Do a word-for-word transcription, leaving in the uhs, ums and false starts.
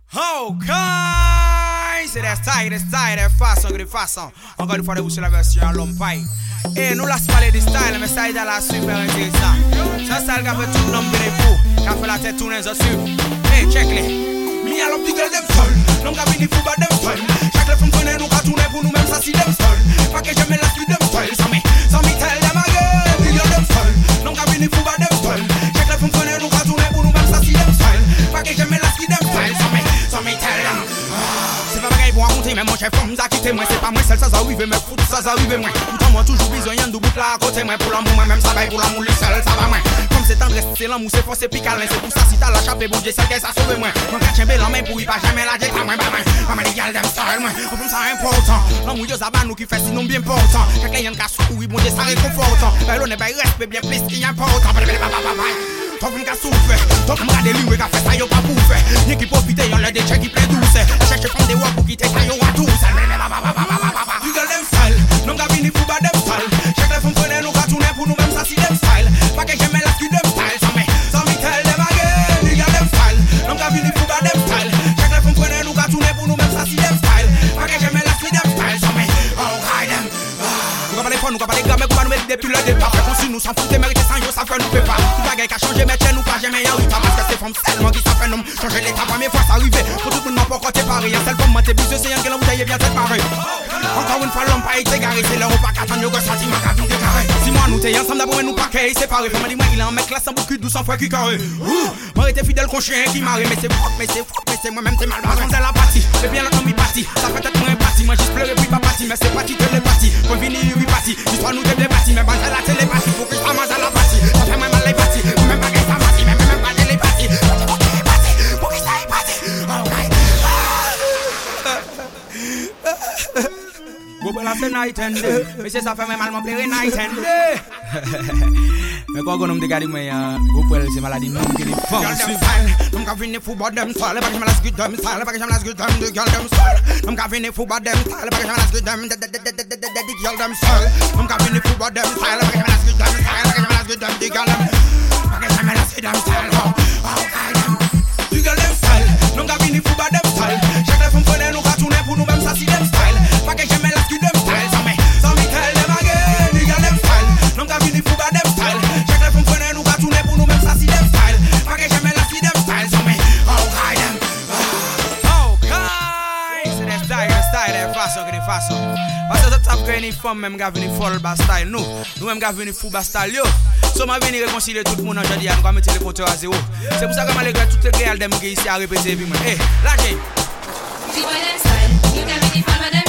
Ok, c'est des styles, des styles, des façons, des façons. Encore une fois, de vous sur la version à l'homme paille. Et nous laissons parler des styles, mais ça est dans la super intéressant. Ça, ça, le gars fait tout le nom de vous, qui a fait la tête tourner, ça suit. Hey, check-les. Mi a l'homme du gueule dem sol. Non, gars, vini fou, bah, dem sol. Chaque le femme connaît, nous, qu'à tourner pour nous-mêmes, ça, si dem sol. Pas que j'aime la suite dem sol. Sans mi, sans mi, tel, dem a gueule, du gueule dem sol. Non, gars, vini fou, bah, dem sol. Chaque le femme connaît, nous, qu'à tourner pour nous-mêmes, ça, si dem sol. Pas que j'aime la suite dem sol. Sans mi, sans mi, tel, dem. C'est pas pareil pour raconter, mais mon chef, comme ça, quitter moi. C'est pas moi, seul, ça, ça arrive, mais fou, ça, ça arrive, moi. Pourtant, moi, toujours besoin de bout là à côté, moi. Pour l'amour, moi, même ça va, pour l'amour, le seul, ça va, moi. Comme c'est tendresse, c'est l'amour, c'est force, c'est pical, c'est pour ça, si t'as la chape, bon Dieu, c'est qu'elle ça sauve, moi. Mon gars, tiens, la main pour y pas jamais la dire, moi, moi, moi, moi, les gars, them style, moi. Comme ça, important. L'amour, yo, ça va nous qui fait sinon bien important. Chaque client qui a souri, bon Dieu, ça réconfortant. Ben, l'on est pas respect, bien plus qui est important. Toi, vous m'avez souffert, toi, vous m'avez déliré, qu'a fait ça, yo, pas pour faire. Y'a qui profite, y'en a des chèques qui plaît douce. Cherche fond des voix pour quitter ça, yo, à tous. Du gueule, dem style, non, gars, vini fou, bah, dem style. Chaque les femmes connaissent, nous, qu'à tourner pour nous-mêmes, ça, si dem style. Pas que j'aime la suite, dem style, sans me, sans me tell them again. Du gueule, dem style, non, gars, vini fou, bah, dem style. Chaque les femmes connaissent, nous, qu'à tourner pour nous-mêmes, ça, si dem style. Pas que j'aime la suite, dem style, sans me, oh, God, them. Nous, qu'à parler fort, nous, qu'à parler gamme, qu'on va nous mettre depuis le départ. Fait qu'on si nous s'en fout, mériter sans yo, ça fait nous fait pas. Tout bagay qu'a changé, mais nous pas jamais y'a pas. Parce que c'est femme seulement qui ça fait nous changer l'état. Première fois, ça arrive. Pour tout le monde, pas côté pareil. Y'a celle comme moi, t'es plus c'est un que l'on taille bien tête pareil. Encore une fois, l'homme pas été garé. C'est l'heure au pas qu'attendre, y'a senti ma cabine décarré. Si moi, nous t'es ensemble d'abord, nous pas qu'à séparer. Femme dit, moi, il a un mec là sans beaucoup de douze fois qui carré. Moi, j'étais fidèle qu'on chien qui marre. Mais c'est fort, mais c'est fort, mais c'est moi-même, t'es mal barré. C'est la partie. C'est bien la tombe partie. Ça fait peut-être moins partie. Moi, juste pleurer puis pas partie. Mais c'est parti, que les parties. Quand vini, oui, partie. L'histoire nous t'es partie. Mais pas la télépathie. Faut que je mange à la partie. Ça fait même mal les parties. Même pas qu'elle s'en partie. Même pas télépathie. Pour que ça y partie. Go ben la c'est night and day. Mais c'est ça fait même mal mon plaire night and day. Mais quoi qu'on me regarde moi go pour c'est maladie non qui est fort. Nous ca venir fou bad them style, pas que je me laisse good them style, pas que je me laisse good them the girl them style. Nous ca venir fou bad them style, pas que je me laisse good them the girl them style. Nous ca venir fou bad them style, pas que je me laisse good them style, pas que je me laisse good them the girl them. Pas que je me laisse them style. Oh God. Du girl them style, nous ca venir fou bad them style. Chaque les femmes connaissent nous ca tourner pour nous même ça si them style. Pas que je me laisse good them style, sans me, sans me tell them again. Du girl them style, nous ca venir fou bad them style. Chaque les femmes connaissent nous ca tourner pour nous même ça si them style. Pas que je me laisse good them style, sans me, oh God them. Oh God, c'est des styles, des styles, des façons, des façons. Parce que ça fait une femme même qui vient folle bas style nous, nous même qui vient fou bas style yo. So ma venir réconcilier tout le monde aujourd'hui, on va mettre les compteurs à zéro. C'est pour ça que malgré toutes les gars dem qui ici à répéter puis moi. Eh, la j'ai. Tu vois le style, you can be the